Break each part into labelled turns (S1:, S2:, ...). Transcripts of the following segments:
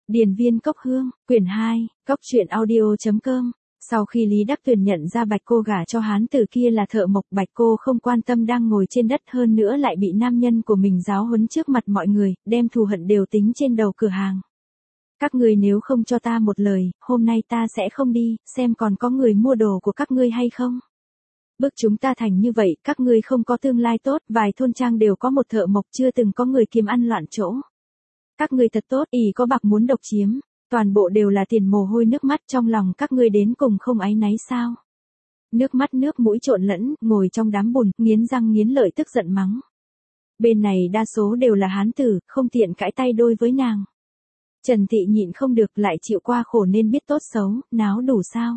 S1: Điền viên cốc hương, quyển 2, cốc truyện audio.com. Sau khi Lý Đắc Tuyền nhận ra Bạch Cô gả cho hán tử kia là thợ mộc, Bạch Cô không quan tâm đang ngồi trên đất, hơn nữa lại bị nam nhân của mình giáo huấn trước mặt mọi người, đem thù hận đều tính trên đầu cửa hàng. Các ngươi nếu không cho ta một lời, hôm nay ta sẽ không đi, xem còn có người mua đồ của các ngươi hay không. Bức chúng ta thành như vậy, các ngươi không có tương lai tốt, vài thôn trang đều có một thợ mộc, chưa từng có người kiếm ăn loạn chỗ. Các ngươi thật tốt, ỷ có bạc muốn độc chiếm, toàn bộ đều là tiền mồ hôi nước mắt, trong lòng các ngươi đến cùng không áy náy sao? Nước mắt nước mũi trộn lẫn, ngồi trong đám bùn, nghiến răng nghiến lợi tức giận mắng. Bên này đa số đều là hán tử, không tiện cãi tay đôi với nàng. Trần Thị nhịn không được, lại chịu qua khổ nên biết tốt xấu, náo đủ sao?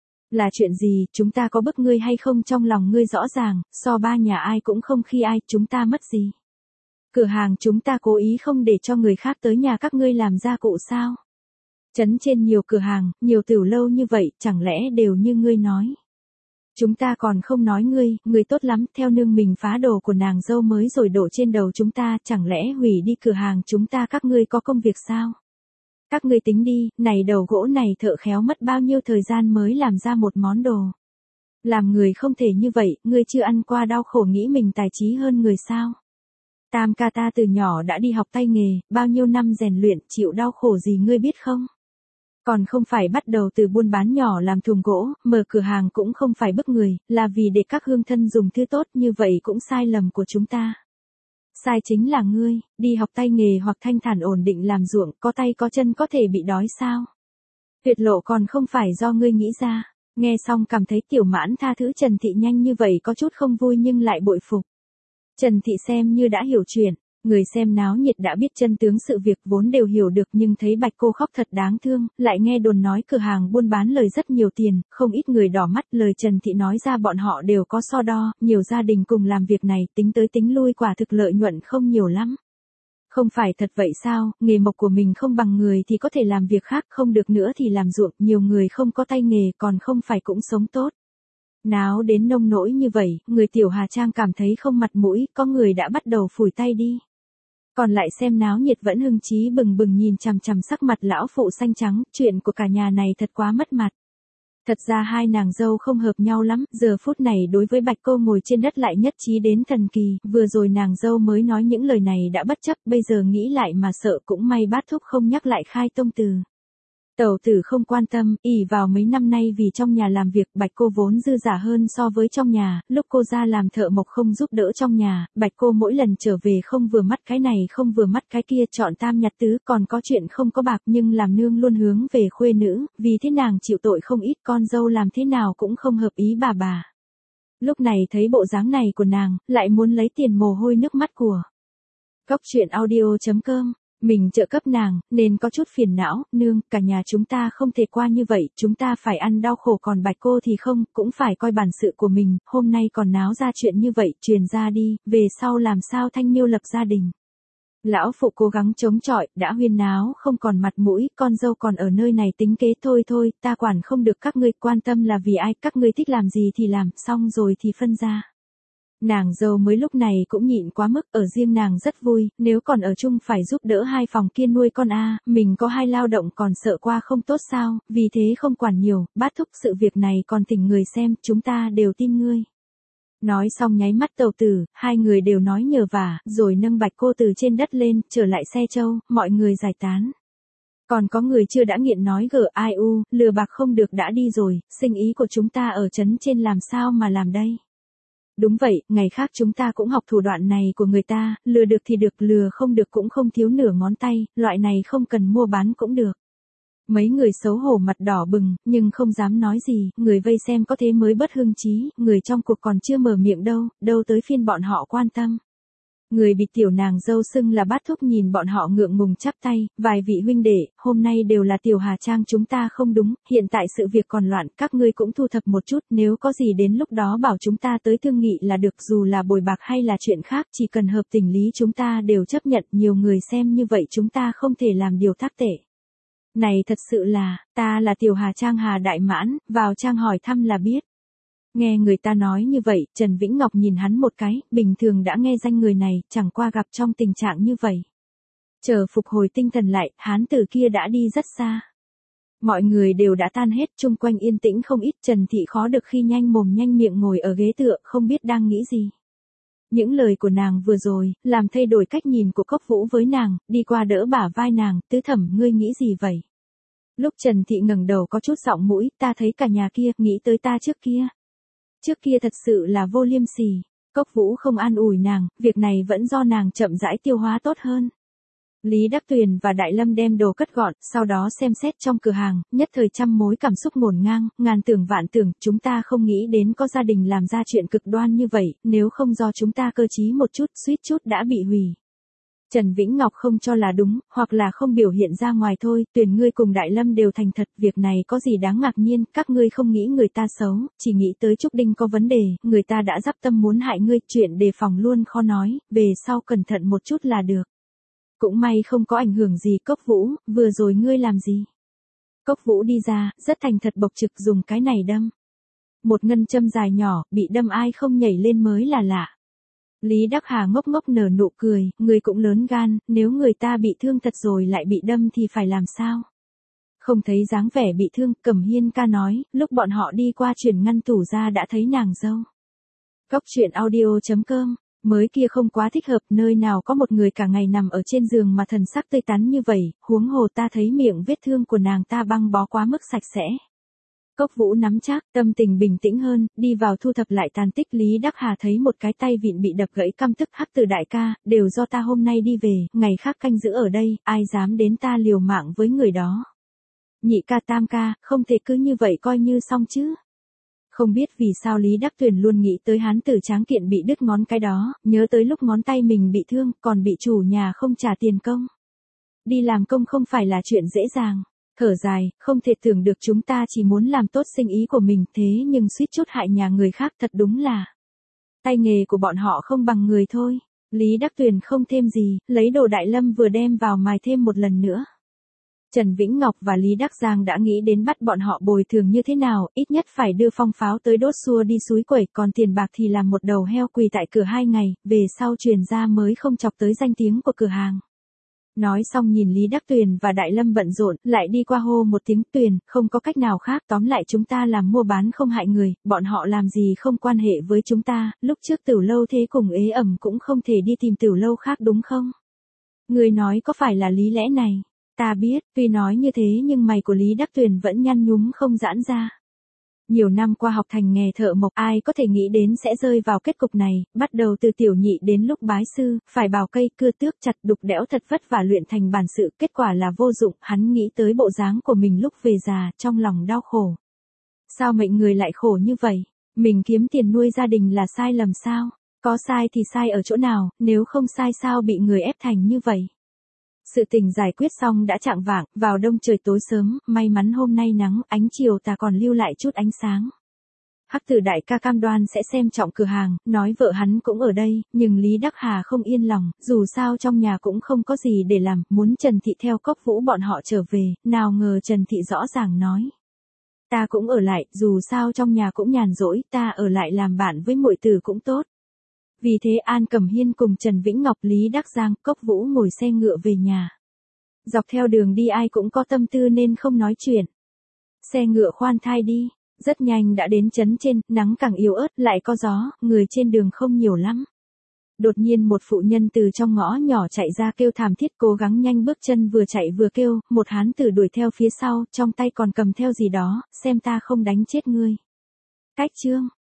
S1: Là chuyện gì, chúng ta có bức ngươi hay không, trong lòng ngươi rõ ràng, so ba nhà ai cũng không khi ai, chúng ta mất gì? Cửa hàng chúng ta cố ý không để cho người khác tới nhà các ngươi làm gia cụ sao? Trấn trên nhiều cửa hàng, nhiều tiểu lâu như vậy, chẳng lẽ đều như ngươi nói? Chúng ta còn không nói ngươi tốt lắm, theo nương mình phá đồ của nàng dâu mới rồi đổ trên đầu chúng ta, chẳng lẽ hủy đi cửa hàng chúng ta các ngươi có công việc sao? Các ngươi tính đi, này đầu gỗ này thợ khéo mất bao nhiêu thời gian mới làm ra một món đồ. Làm người không thể như vậy, ngươi chưa ăn qua đau khổ nghĩ mình tài trí hơn người sao? Tam ca ta từ nhỏ đã đi học tay nghề, bao nhiêu năm rèn luyện, chịu đau khổ gì ngươi biết không? Còn không phải bắt đầu từ buôn bán nhỏ làm thùng gỗ, mở cửa hàng cũng không phải bức người, là vì để các hương thân dùng thứ tốt, như vậy cũng sai lầm của chúng ta. Sai chính là ngươi, đi học tay nghề hoặc thanh thản ổn định làm ruộng, có tay có chân có thể bị đói sao? Tuyệt lộ còn không phải do ngươi nghĩ ra. Nghe xong cảm thấy Tiểu Mãn tha thứ Trần Thị nhanh như vậy có chút không vui nhưng lại bội phục. Trần Thị xem như đã hiểu chuyện, người xem náo nhiệt đã biết chân tướng sự việc vốn đều hiểu được, nhưng thấy Bạch Cô khóc thật đáng thương, lại nghe đồn nói cửa hàng buôn bán lời rất nhiều tiền, không ít người đỏ mắt, lời Trần Thị nói ra bọn họ đều có so đo, nhiều gia đình cùng làm việc này, tính tới tính lui quả thực lợi nhuận không nhiều lắm. Không phải thật vậy sao, nghề mộc của mình không bằng người thì có thể làm việc khác, không được nữa thì làm ruộng, nhiều người không có tay nghề còn không phải cũng sống tốt. Náo đến nông nỗi như vậy, người Tiểu Hà Trang cảm thấy không mặt mũi, có người đã bắt đầu phủi tay đi. Còn lại xem náo nhiệt vẫn hưng chí bừng bừng nhìn chằm chằm sắc mặt lão phụ xanh trắng, chuyện của cả nhà này thật quá mất mặt. Thật ra hai nàng dâu không hợp nhau lắm, giờ phút này đối với Bạch Cô ngồi trên đất lại nhất trí đến thần kỳ, vừa rồi nàng dâu mới nói những lời này đã bất chấp, bây giờ nghĩ lại mà sợ, cũng may Bát Thúc không nhắc lại khai tông từ. Tẩu tử không quan tâm, ỷ vào mấy năm nay vì trong nhà làm việc, Bạch Cô vốn dư giả hơn so với trong nhà, lúc cô ra làm thợ mộc không giúp đỡ trong nhà, Bạch Cô mỗi lần trở về không vừa mắt cái này không vừa mắt cái kia, chọn tam nhặt tứ, còn có chuyện không có bạc nhưng làm nương luôn hướng về khuê nữ, vì thế nàng chịu tội không ít, con dâu làm thế nào cũng không hợp ý bà. Lúc này thấy bộ dáng này của nàng, lại muốn lấy tiền mồ hôi nước mắt của Cốc truyện audio.com. Mình trợ cấp nàng, nên có chút phiền não, nương, cả nhà chúng ta không thể qua như vậy, chúng ta phải ăn đau khổ, còn Bạch Cô thì không, cũng phải coi bản sự của mình, hôm nay còn náo ra chuyện như vậy, truyền ra đi, về sau làm sao thanh miêu lập gia đình. Lão phụ cố gắng chống chọi, đã huyên náo không còn mặt mũi, con dâu còn ở nơi này tính kế, thôi, ta quản không được các ngươi, quan tâm là vì ai, các ngươi thích làm gì thì làm, xong rồi thì phân ra. Nàng dâu mới lúc này cũng nhịn quá mức, ở riêng nàng rất vui, nếu còn ở chung phải giúp đỡ hai phòng kia nuôi con mình có hai lao động còn sợ qua không tốt sao, vì thế không quản nhiều, Bát Thúc sự việc này còn thỉnh người xem, chúng ta đều tin ngươi. Nói xong nháy mắt tẩu tử, hai người đều nói nhờ vả, rồi nâng Bạch Cô từ trên đất lên, trở lại xe trâu, mọi người giải tán. Còn có người chưa đã nghiện nói lừa bạc không được đã đi rồi, sinh ý của chúng ta ở trấn trên làm sao mà làm đây. Đúng vậy, ngày khác chúng ta cũng học thủ đoạn này của người ta, lừa được thì được, lừa không được cũng không thiếu nửa ngón tay, loại này không cần mua bán cũng được. Mấy người xấu hổ mặt đỏ bừng, nhưng không dám nói gì, người vây xem có thế mới bất hưng chí, người trong cuộc còn chưa mở miệng đâu tới phiên bọn họ quan tâm. Người bị tiểu nàng dâu xưng là Bát Thúc nhìn bọn họ ngượng ngùng chắp tay, vài vị huynh đệ, hôm nay đều là Tiểu Hà Trang chúng ta không đúng, hiện tại sự việc còn loạn, các ngươi cũng thu thập một chút, nếu có gì đến lúc đó bảo chúng ta tới thương nghị là được, dù là bồi bạc hay là chuyện khác, chỉ cần hợp tình lý chúng ta đều chấp nhận, nhiều người xem như vậy chúng ta không thể làm điều thác tệ. Này thật sự là, ta là Tiểu Hà Trang Hà Đại Mãn, vào trang hỏi thăm là biết. Nghe người ta nói như vậy, Trần Vĩnh Ngọc nhìn hắn một cái, bình thường đã nghe danh người này, chẳng qua gặp trong tình trạng như vậy. Chờ phục hồi tinh thần lại, hán tử kia đã đi rất xa. Mọi người đều đã tan hết, chung quanh yên tĩnh không ít. Trần Thị khó được khi nhanh mồm nhanh miệng ngồi ở ghế tựa, không biết đang nghĩ gì. Những lời của nàng vừa rồi, làm thay đổi cách nhìn của Cốc Vũ với nàng, đi qua đỡ bả vai nàng, tứ thẩm ngươi nghĩ gì vậy? Lúc Trần Thị ngẩng đầu có chút giọng mũi, ta thấy cả nhà kia, nghĩ tới ta trước kia. Trước kia thật sự là vô liêm sỉ. Cốc Vũ không an ủi nàng, việc này vẫn do nàng chậm rãi tiêu hóa tốt hơn. Lý Đắc Tuyền và Đại Lâm đem đồ cất gọn, sau đó xem xét trong cửa hàng, nhất thời trăm mối cảm xúc ngổn ngang, ngàn tưởng vạn tưởng, chúng ta không nghĩ đến có gia đình làm ra chuyện cực đoan như vậy, nếu không do chúng ta cơ trí một chút, suýt chút đã bị hủy. Trần Vĩnh Ngọc không cho là đúng, hoặc là không biểu hiện ra ngoài thôi, Tuyền ngươi cùng Đại Lâm đều thành thật, việc này có gì đáng ngạc nhiên, các ngươi không nghĩ người ta xấu, chỉ nghĩ tới Trúc Đinh có vấn đề, người ta đã dắp tâm muốn hại ngươi, chuyện đề phòng luôn khó nói, về sau cẩn thận một chút là được. Cũng may không có ảnh hưởng gì. Cốc Vũ, vừa rồi ngươi làm gì? Cốc Vũ đi ra, rất thành thật bộc trực dùng cái này đâm. Một ngân châm dài nhỏ, bị đâm ai không nhảy lên mới là lạ. Lý Đắc Hà ngốc ngốc nở nụ cười, người cũng lớn gan, nếu người ta bị thương thật rồi lại bị đâm thì phải làm sao? Không thấy dáng vẻ bị thương, Cẩm Hiên ca nói, lúc bọn họ đi qua chuyển ngăn tủ ra đã thấy nàng dâu. Cốc truyện audio.com Mới kia không quá thích hợp, nơi nào có một người cả ngày nằm ở trên giường mà thần sắc tươi tắn như vậy, huống hồ ta thấy miệng vết thương của nàng ta băng bó quá mức sạch sẽ. Cốc Vũ nắm chắc, tâm tình bình tĩnh hơn, đi vào thu thập lại tàn tích. Lý Đắc Hà thấy một cái tay vịn bị đập gãy căm tức, Hắc Từ đại ca, đều do ta hôm nay đi về, ngày khác canh giữ ở đây, ai dám đến ta liều mạng với người đó. Nhị ca tam ca, không thể cứ như vậy coi như xong chứ. Không biết vì sao Lý Đắc Tuyền luôn nghĩ tới hán tử tráng kiện bị đứt ngón cái đó, nhớ tới lúc ngón tay mình bị thương, còn bị chủ nhà không trả tiền công. Đi làm công không phải là chuyện dễ dàng. Thở dài, không thể tưởng được chúng ta chỉ muốn làm tốt sinh ý của mình, thế nhưng suýt chút hại nhà người khác, thật đúng là. Tay nghề của bọn họ không bằng người thôi. Lý Đắc Tuyền không thêm gì, lấy đồ Đại Lâm vừa đem vào mài thêm một lần nữa. Trần Vĩnh Ngọc và Lý Đắc Giang đã nghĩ đến bắt bọn họ bồi thường như thế nào, ít nhất phải đưa phong pháo tới đốt xua đi suối quẩy, còn tiền bạc thì làm một đầu heo quỳ tại cửa 2 ngày, về sau truyền ra mới không chọc tới danh tiếng của cửa hàng. Nói xong nhìn Lý Đắc Tuyền và Đại Lâm bận rộn, lại đi qua hô một tiếng, Tuyền, không có cách nào khác, tóm lại chúng ta làm mua bán không hại người, bọn họ làm gì không quan hệ với chúng ta, lúc trước Tửu Lâu thế cùng ế ẩm cũng không thể đi tìm Tửu Lâu khác đúng không? Người nói có phải là lý lẽ này? Ta biết, tuy nói như thế nhưng mày của Lý Đắc Tuyền vẫn nhăn nhúm không giãn ra. Nhiều năm qua học thành nghề thợ mộc, ai có thể nghĩ đến sẽ rơi vào kết cục này, bắt đầu từ tiểu nhị đến lúc bái sư, phải bào cây cưa tước chặt đục đẽo thật vất vả luyện thành bản sự, kết quả là vô dụng, hắn nghĩ tới bộ dáng của mình lúc về già, trong lòng đau khổ. Sao mệnh người lại khổ như vậy? Mình kiếm tiền nuôi gia đình là sai lầm sao? Có sai thì sai ở chỗ nào, nếu không sai sao bị người ép thành như vậy? Sự tình giải quyết xong đã chạng vạng, vào đông trời tối sớm, may mắn hôm nay nắng, ánh chiều tà còn lưu lại chút ánh sáng. Hắc Tử đại ca cam đoan sẽ xem trọng cửa hàng, nói vợ hắn cũng ở đây, nhưng Lý Đắc Hà không yên lòng, dù sao trong nhà cũng không có gì để làm, muốn Trần Thị theo Cốc Vũ bọn họ trở về, nào ngờ Trần Thị rõ ràng nói. Ta cũng ở lại, dù sao trong nhà cũng nhàn rỗi, ta ở lại làm bạn với muội tử cũng tốt. Vì thế An Cẩm Hiên cùng Trần Vĩnh Ngọc, Lý Đắc Giang, Cốc Vũ ngồi xe ngựa về nhà. Dọc theo đường đi ai cũng có tâm tư nên không nói chuyện. Xe ngựa khoan thai đi, rất nhanh đã đến trấn trên, nắng càng yếu ớt, lại có gió, người trên đường không nhiều lắm. Đột nhiên một phụ nhân từ trong ngõ nhỏ chạy ra kêu thảm thiết, cố gắng nhanh bước chân, vừa chạy vừa kêu, một hán tử đuổi theo phía sau, trong tay còn cầm theo gì đó, xem ta không đánh chết ngươi. Cách chương